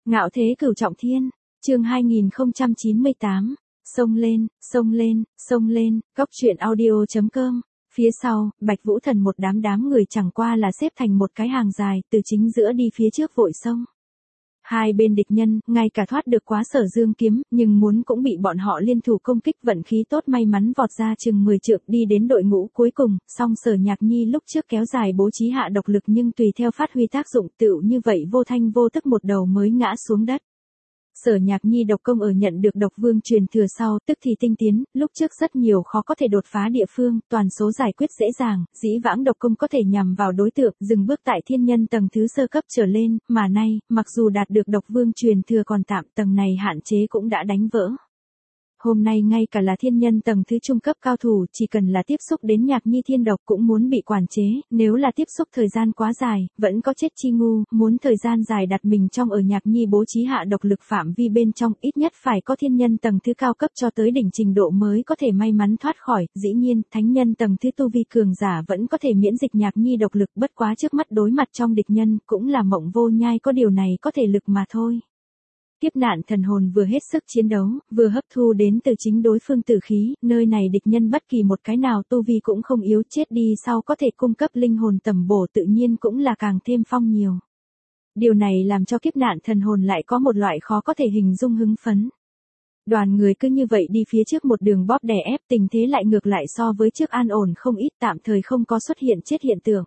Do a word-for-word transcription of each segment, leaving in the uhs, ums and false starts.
Ngạo thế cửu trọng thiên, chương hai nghìn không trăm chín mươi tám, xông lên, xông lên, xông lên, góc truyện audio chấm com. Phía sau, Bạch Vũ Thần một đám đám người chẳng qua là xếp thành một cái hàng dài, từ chính giữa đi phía trước vội xông. Hai bên địch nhân, ngay cả thoát được quá Sở Dương kiếm, nhưng muốn cũng bị bọn họ liên thủ công kích, vận khí tốt may mắn vọt ra chừng mười trượng đi đến đội ngũ cuối cùng, song Sở Nhạc Nhi lúc trước kéo dài bố trí hạ độc lực nhưng tùy theo phát huy tác dụng tựu như vậy vô thanh vô tức một đầu mới ngã xuống đất. Sở Nhạc Nhi độc công ở nhận được độc vương truyền thừa sau, tức thì tinh tiến, lúc trước rất nhiều khó có thể đột phá địa phương, toàn số giải quyết dễ dàng, dĩ vãng độc công có thể nhằm vào đối tượng, dừng bước tại thiên nhân tầng thứ sơ cấp trở lên, mà nay, mặc dù đạt được độc vương truyền thừa còn tạm, tầng này hạn chế cũng đã đánh vỡ. Hôm nay ngay cả là thiên nhân tầng thứ trung cấp cao thủ, chỉ cần là tiếp xúc đến Nhạc Nhi thiên độc cũng muốn bị quản chế, nếu là tiếp xúc thời gian quá dài, vẫn có chết chi ngu, muốn thời gian dài đặt mình trong ở Nhạc Nhi bố trí hạ độc lực phạm vi bên trong, ít nhất phải có thiên nhân tầng thứ cao cấp cho tới đỉnh trình độ mới có thể may mắn thoát khỏi, dĩ nhiên, thánh nhân tầng thứ tu vi cường giả vẫn có thể miễn dịch Nhạc Nhi độc lực, bất quá trước mắt đối mặt trong địch nhân, cũng là Mộng Vô Nhai có điều này có thể lực mà thôi. Kiếp nạn thần hồn vừa hết sức chiến đấu, vừa hấp thu đến từ chính đối phương tử khí, nơi này địch nhân bất kỳ một cái nào tu vi cũng không yếu, chết đi sau có thể cung cấp linh hồn tầm bổ tự nhiên cũng là càng thêm phong nhiều. Điều này làm cho kiếp nạn thần hồn lại có một loại khó có thể hình dung hứng phấn. Đoàn người cứ như vậy đi phía trước một đường bóp đè ép, tình thế lại ngược lại so với trước an ổn không ít, tạm thời không có xuất hiện chết hiện tượng.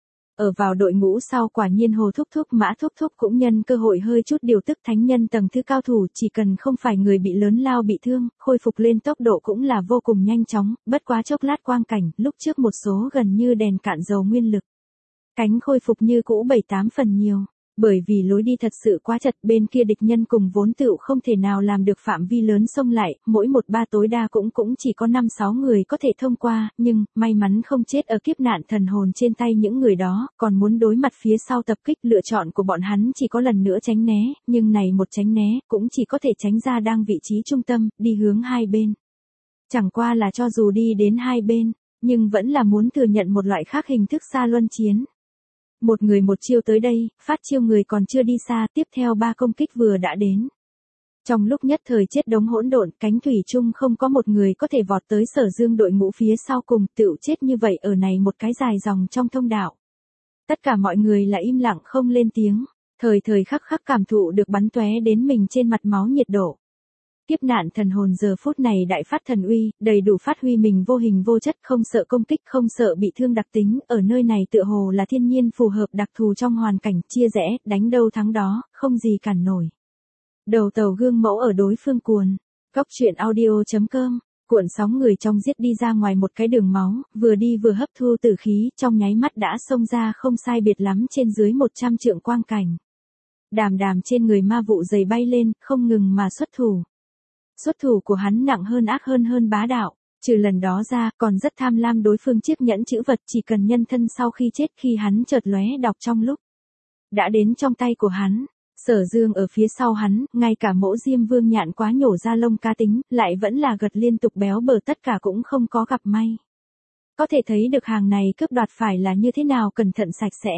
Ở vào đội ngũ sau quả nhiên Hồ Thúc Thúc Mã Thúc Thúc cũng nhân cơ hội hơi chút điều tức thánh nhân tầng thứ cao thủ, chỉ cần không phải người bị lớn lao bị thương, khôi phục lên tốc độ cũng là vô cùng nhanh chóng, bất quá chốc lát quang cảnh, lúc trước một số gần như đèn cạn dầu nguyên lực. Cánh khôi phục như cũ bảy tám phần nhiều. Bởi vì lối đi thật sự quá chật, bên kia địch nhân cùng vốn tựu không thể nào làm được phạm vi lớn xông lại, mỗi một ba tối đa cũng cũng chỉ có năm sáu người có thể thông qua, nhưng, may mắn không chết ở kiếp nạn thần hồn trên tay những người đó, còn muốn đối mặt phía sau tập kích, lựa chọn của bọn hắn chỉ có lần nữa tránh né, nhưng này một tránh né, cũng chỉ có thể tránh ra đang vị trí trung tâm, đi hướng hai bên. Chẳng qua là cho dù đi đến hai bên, nhưng vẫn là muốn thừa nhận một loại khác hình thức xa luân chiến. Một người một chiêu tới đây, phát chiêu người còn chưa đi xa, tiếp theo ba công kích vừa đã đến. Trong lúc nhất thời chết đống hỗn độn, cánh thủy chung không có một người có thể vọt tới Sở Dương đội ngũ phía sau cùng, tựu chết như vậy ở này một cái dài dòng trong thông đạo. Tất cả mọi người là im lặng không lên tiếng, thời thời khắc khắc cảm thụ được bắn tóe đến mình trên mặt máu nhiệt độ. Kiếp nạn thần hồn giờ phút này đại phát thần uy, đầy đủ phát huy mình vô hình vô chất, không sợ công kích, không sợ bị thương đặc tính, ở nơi này tựa hồ là thiên nhiên phù hợp đặc thù trong hoàn cảnh, chia rẽ, đánh đâu thắng đó, không gì cản nổi. Đầu tàu gương mẫu ở đối phương cuồn, góc truyện audio chấm com, cuộn sóng người trong giết đi ra ngoài một cái đường máu, vừa đi vừa hấp thu tử khí, trong nháy mắt đã xông ra không sai biệt lắm trên dưới một trăm trượng quang cảnh. Đàm đàm trên người ma vụ dày bay lên, không ngừng mà xuất thủ. Xuất thủ của hắn nặng hơn ác hơn hơn bá đạo, trừ lần đó ra, còn rất tham lam đối phương chiếc nhẫn chữ vật, chỉ cần nhân thân sau khi chết khi hắn chợt lóe đọc trong lúc đã đến trong tay của hắn. Sở Dương ở phía sau hắn, ngay cả Mỗ Diêm Vương nhạn quá nhổ ra lông cá tính, lại vẫn là gật liên tục béo bở, tất cả cũng không có gặp may. Có thể thấy được hàng này cướp đoạt phải là như thế nào cẩn thận sạch sẽ.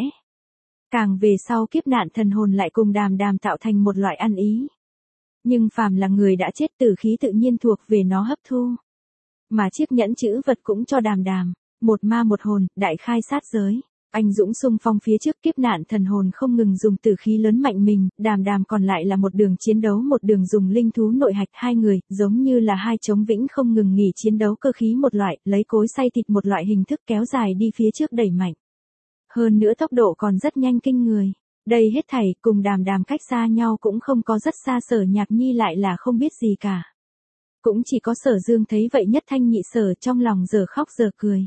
Càng về sau kiếp nạn thần hồn lại cùng đàm đàm tạo thành một loại ăn ý. Nhưng phàm là người đã chết tử khí tự nhiên thuộc về nó hấp thu. Mà chiếc nhẫn chữ vật cũng cho đàm đàm, một ma một hồn, đại khai sát giới. Anh dũng xung phong phía trước, kiếp nạn thần hồn không ngừng dùng tử khí lớn mạnh mình, đàm đàm còn lại là một đường chiến đấu, một đường dùng linh thú nội hạch, hai người, giống như là hai chống vĩnh không ngừng nghỉ chiến đấu cơ khí một loại, lấy cối xay thịt một loại hình thức kéo dài đi phía trước đẩy mạnh. Hơn nữa tốc độ còn rất nhanh kinh người. Đây hết thảy cùng đàm đàm cách xa nhau cũng không có rất xa, Sở Nhạc Nhi lại là không biết gì cả. Cũng chỉ có Sở Dương thấy vậy nhất thanh nhị sở, trong lòng giờ khóc giờ cười.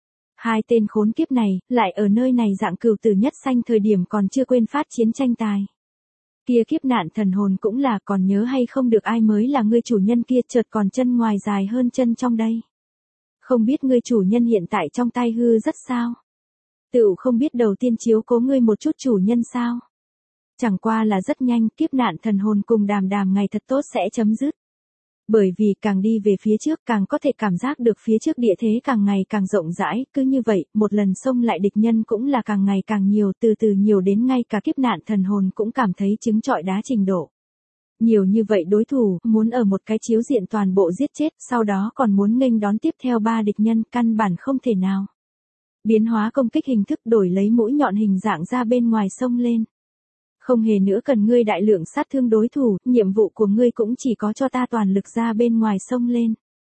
Hai tên khốn kiếp này, lại ở nơi này dạng cừu tử nhất sanh thời điểm còn chưa quên phát chiến tranh tài. Kia kiếp nạn thần hồn cũng là còn nhớ hay không được ai mới là ngươi chủ nhân kia, chợt còn chân ngoài dài hơn chân trong đây. Không biết ngươi chủ nhân hiện tại trong tay hư rất sao? Tựu không biết đầu tiên chiếu cố ngươi một chút chủ nhân sao? Chẳng qua là rất nhanh, kiếp nạn thần hồn cùng đàm đàm ngày thật tốt sẽ chấm dứt. Bởi vì càng đi về phía trước càng có thể cảm giác được phía trước địa thế càng ngày càng rộng rãi, cứ như vậy, một lần xông lại địch nhân cũng là càng ngày càng nhiều, từ từ nhiều đến ngay cả kiếp nạn thần hồn cũng cảm thấy trứng trọi đá trình độ. Nhiều như vậy đối thủ, muốn ở một cái chiếu diện toàn bộ giết chết, sau đó còn muốn nghênh đón tiếp theo ba địch nhân, căn bản không thể nào. Biến hóa công kích hình thức đổi lấy mũi nhọn hình dạng ra bên ngoài xông lên. Không hề nữa cần ngươi đại lượng sát thương đối thủ, nhiệm vụ của ngươi cũng chỉ có cho ta toàn lực ra bên ngoài xông lên.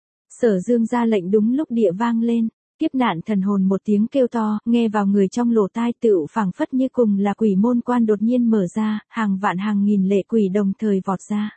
Sở Dương ra lệnh đúng lúc địa vang lên, kiếp nạn thần hồn một tiếng kêu to, nghe vào người trong lỗ tai tựu phảng phất như cùng là quỷ môn quan đột nhiên mở ra, hàng vạn hàng nghìn lệ quỷ đồng thời vọt ra.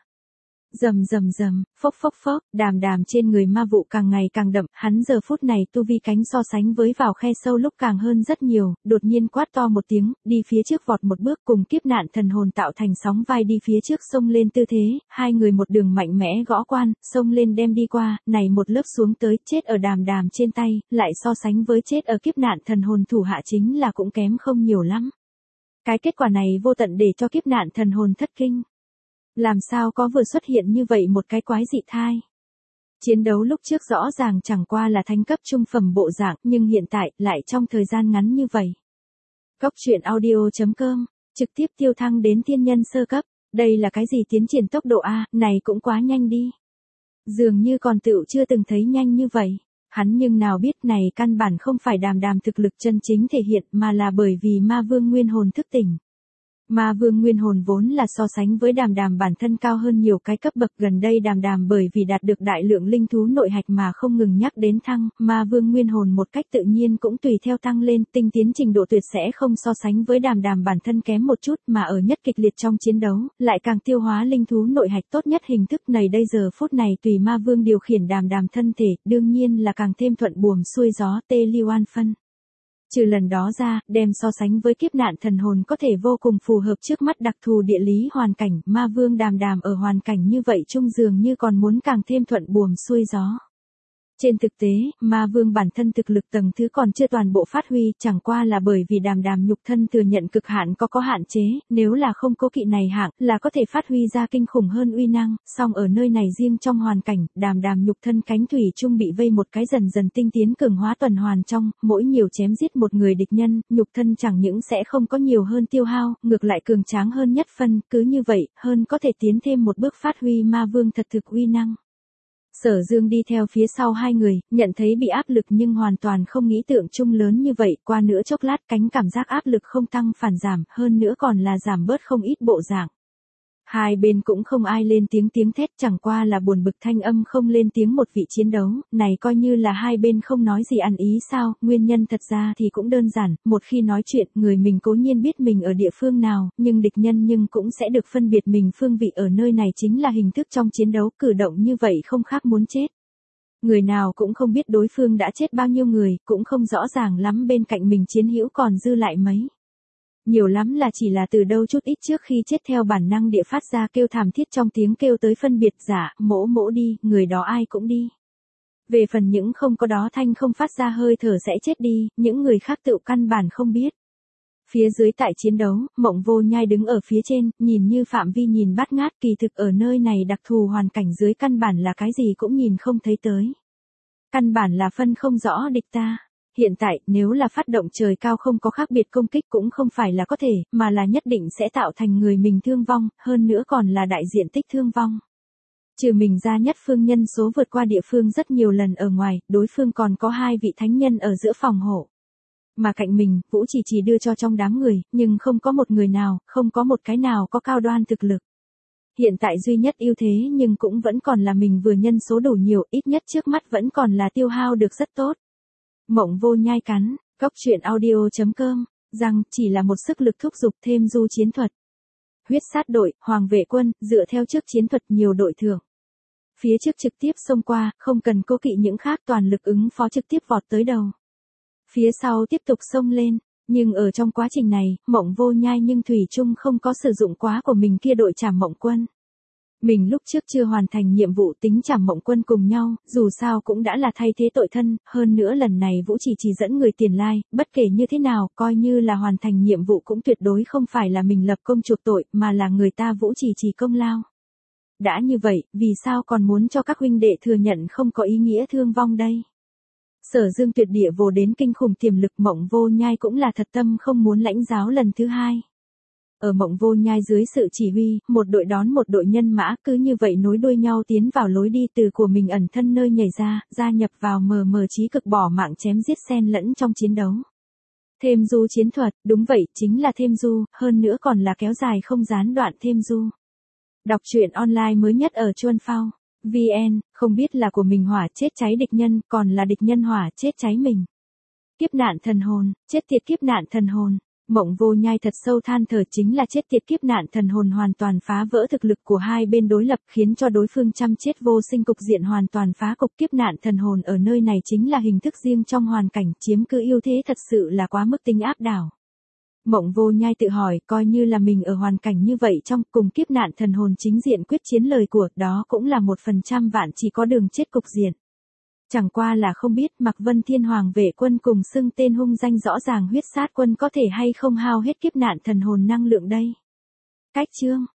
Rầm rầm rầm, phốc phốc phốc, đàm đàm trên người ma vụ càng ngày càng đậm, hắn giờ phút này tu vi cánh so sánh với vào khe sâu lúc càng hơn rất nhiều, đột nhiên quát to một tiếng, đi phía trước vọt một bước cùng kiếp nạn thần hồn tạo thành sóng vai đi phía trước xông lên tư thế, hai người một đường mạnh mẽ gõ quan, xông lên đem đi qua, này một lớp xuống tới, chết ở đàm đàm trên tay, lại so sánh với chết ở kiếp nạn thần hồn thủ hạ chính là cũng kém không nhiều lắm. Cái kết quả này vô tận để cho kiếp nạn thần hồn thất kinh. Làm sao có vừa xuất hiện như vậy một cái quái dị thai. Chiến đấu lúc trước rõ ràng chẳng qua là thánh cấp trung phẩm bộ dạng, nhưng hiện tại, lại trong thời gian ngắn như vậy. Cốc truyện audio chấm com, trực tiếp tiêu thăng đến thiên nhân sơ cấp, đây là cái gì tiến triển tốc độ A, này cũng quá nhanh đi. Dường như còn tựu chưa từng thấy nhanh như vậy. Hắn nhưng nào biết này căn bản không phải đàm đàm thực lực chân chính thể hiện mà là bởi vì ma vương nguyên hồn thức tỉnh. Ma vương nguyên hồn vốn là so sánh với đàm đàm bản thân cao hơn nhiều cái cấp bậc, gần đây đàm đàm bởi vì đạt được đại lượng linh thú nội hạch mà không ngừng nhắc đến thăng, ma vương nguyên hồn một cách tự nhiên cũng tùy theo tăng lên, tinh tiến trình độ tuyệt sẽ không so sánh với đàm đàm bản thân kém một chút mà ở nhất kịch liệt trong chiến đấu, lại càng tiêu hóa linh thú nội hạch tốt nhất hình thức này đây giờ phút này tùy ma vương điều khiển đàm đàm thân thể, đương nhiên là càng thêm thuận buồm xuôi gió tê liêu an phân. Trừ lần đó ra, đem so sánh với kiếp nạn thần hồn có thể vô cùng phù hợp trước mắt đặc thù địa lý hoàn cảnh, ma vương đàm đàm ở hoàn cảnh như vậy trung dường như còn muốn càng thêm thuận buồm xuôi gió. Trên thực tế, ma vương bản thân thực lực tầng thứ còn chưa toàn bộ phát huy, chẳng qua là bởi vì đàm đàm nhục thân thừa nhận cực hạn có có hạn chế, nếu là không cố kỵ này hạng, là có thể phát huy ra kinh khủng hơn uy năng, song ở nơi này riêng trong hoàn cảnh, đàm đàm nhục thân cánh thủy chung bị vây một cái dần dần tinh tiến cường hóa tuần hoàn trong, mỗi nhiều chém giết một người địch nhân, nhục thân chẳng những sẽ không có nhiều hơn tiêu hao, ngược lại cường tráng hơn nhất phân, cứ như vậy, hơn có thể tiến thêm một bước phát huy ma vương thật thực uy năng. Sở Dương đi theo phía sau hai người, nhận thấy bị áp lực nhưng hoàn toàn không nghĩ tượng chung lớn như vậy, qua nữa chốc lát cánh cảm giác áp lực không tăng phản giảm, hơn nữa còn là giảm bớt không ít bộ dạng. Hai bên cũng không ai lên tiếng tiếng thét, chẳng qua là buồn bực thanh âm không lên tiếng một vị chiến đấu, này coi như là hai bên không nói gì ăn ý sao, nguyên nhân thật ra thì cũng đơn giản, một khi nói chuyện, người mình cố nhiên biết mình ở địa phương nào, nhưng địch nhân nhưng cũng sẽ được phân biệt mình phương vị ở nơi này chính là hình thức trong chiến đấu, cử động như vậy không khác muốn chết. Người nào cũng không biết đối phương đã chết bao nhiêu người, cũng không rõ ràng lắm bên cạnh mình chiến hữu còn dư lại mấy. Nhiều lắm là chỉ là từ đâu chút ít trước khi chết theo bản năng địa phát ra kêu thảm thiết trong tiếng kêu tới phân biệt giả, mỗ mỗ đi, người đó ai cũng đi. Về phần những không có đó thanh không phát ra hơi thở sẽ chết đi, những người khác tự căn bản không biết. Phía dưới tại chiến đấu, Mộng Vô Nhai đứng ở phía trên, nhìn như phạm vi nhìn bát ngát, kỳ thực ở nơi này đặc thù hoàn cảnh dưới căn bản là cái gì cũng nhìn không thấy tới. Căn bản là phân không rõ địch ta. Hiện tại, nếu là phát động trời cao không có khác biệt công kích cũng không phải là có thể, mà là nhất định sẽ tạo thành người mình thương vong, hơn nữa còn là đại diện tích thương vong. Trừ mình ra nhất phương nhân số vượt qua địa phương rất nhiều lần ở ngoài, đối phương còn có hai vị thánh nhân ở giữa phòng hộ. Mà cạnh mình, Vũ chỉ chỉ đưa cho trong đám người, nhưng không có một người nào, không có một cái nào có cao đoan thực lực. Hiện tại duy nhất ưu thế nhưng cũng vẫn còn là mình vừa nhân số đủ nhiều, ít nhất trước mắt vẫn còn là tiêu hao được rất tốt. Mộng Vô Nhai cắn, cốc truyện audio chấm com, rằng chỉ là một sức lực thúc giục thêm du chiến thuật. Huyết sát đội, hoàng vệ quân, dựa theo trước chiến thuật nhiều đội thưởng. Phía trước trực tiếp xông qua, không cần cố kỵ những khác toàn lực ứng phó trực tiếp vọt tới đầu. Phía sau tiếp tục xông lên, nhưng ở trong quá trình này, Mộng Vô Nhai nhưng Thủy Trung không có sử dụng quá của mình kia đội Trảm Mộng Quân. Mình lúc trước chưa hoàn thành nhiệm vụ tính Trảm Mộng Quân cùng nhau, dù sao cũng đã là thay thế tội thân, hơn nữa lần này Vũ chỉ chỉ dẫn người tiền lai, bất kể như thế nào, coi như là hoàn thành nhiệm vụ cũng tuyệt đối không phải là mình lập công chuộc tội, mà là người ta Vũ chỉ chỉ công lao. đã như vậy, vì sao còn muốn cho các huynh đệ thừa nhận không có ý nghĩa thương vong đây? Sở Dương tuyệt địa vô đến kinh khủng tiềm lực, Mộng Vô Nhai cũng là thật tâm không muốn lãnh giáo lần thứ hai. Ở Mộng Vô Nhai dưới sự chỉ huy, một đội đón một đội nhân mã cứ như vậy nối đuôi nhau tiến vào lối đi từ của mình ẩn thân nơi nhảy ra, gia nhập vào mờ mờ chí cực bỏ mạng chém giết xen lẫn trong chiến đấu. Thêm du chiến thuật, đúng vậy, chính là thêm du, hơn nữa còn là kéo dài không gián đoạn thêm du. Đọc truyện online mới nhất ở Chuan Phao vê en, không biết là của mình hỏa chết cháy địch nhân, còn là địch nhân hỏa chết cháy mình. Kiếp nạn thần hồn, chết tiệt kiếp nạn thần hồn. Mộng Vô Nhai thật sâu than thở, chính là chết tiệt kiếp nạn thần hồn hoàn toàn phá vỡ thực lực của hai bên đối lập, khiến cho đối phương chăm chết vô sinh, cục diện hoàn toàn phá cục. Kiếp nạn thần hồn ở nơi này chính là hình thức riêng trong hoàn cảnh, chiếm cứ ưu thế thật sự là quá mức tính áp đảo. Mộng Vô Nhai tự hỏi, coi như là mình ở hoàn cảnh như vậy trong cùng kiếp nạn thần hồn chính diện quyết chiến lời của, đó cũng là một phần trăm vạn chỉ có đường chết cục diện. Chẳng qua là không biết Mạc Vân Thiên Hoàng vệ quân cùng xưng tên hung danh rõ ràng huyết sát quân có thể hay không hao hết kiếp nạn thần hồn năng lượng đây. Cách chương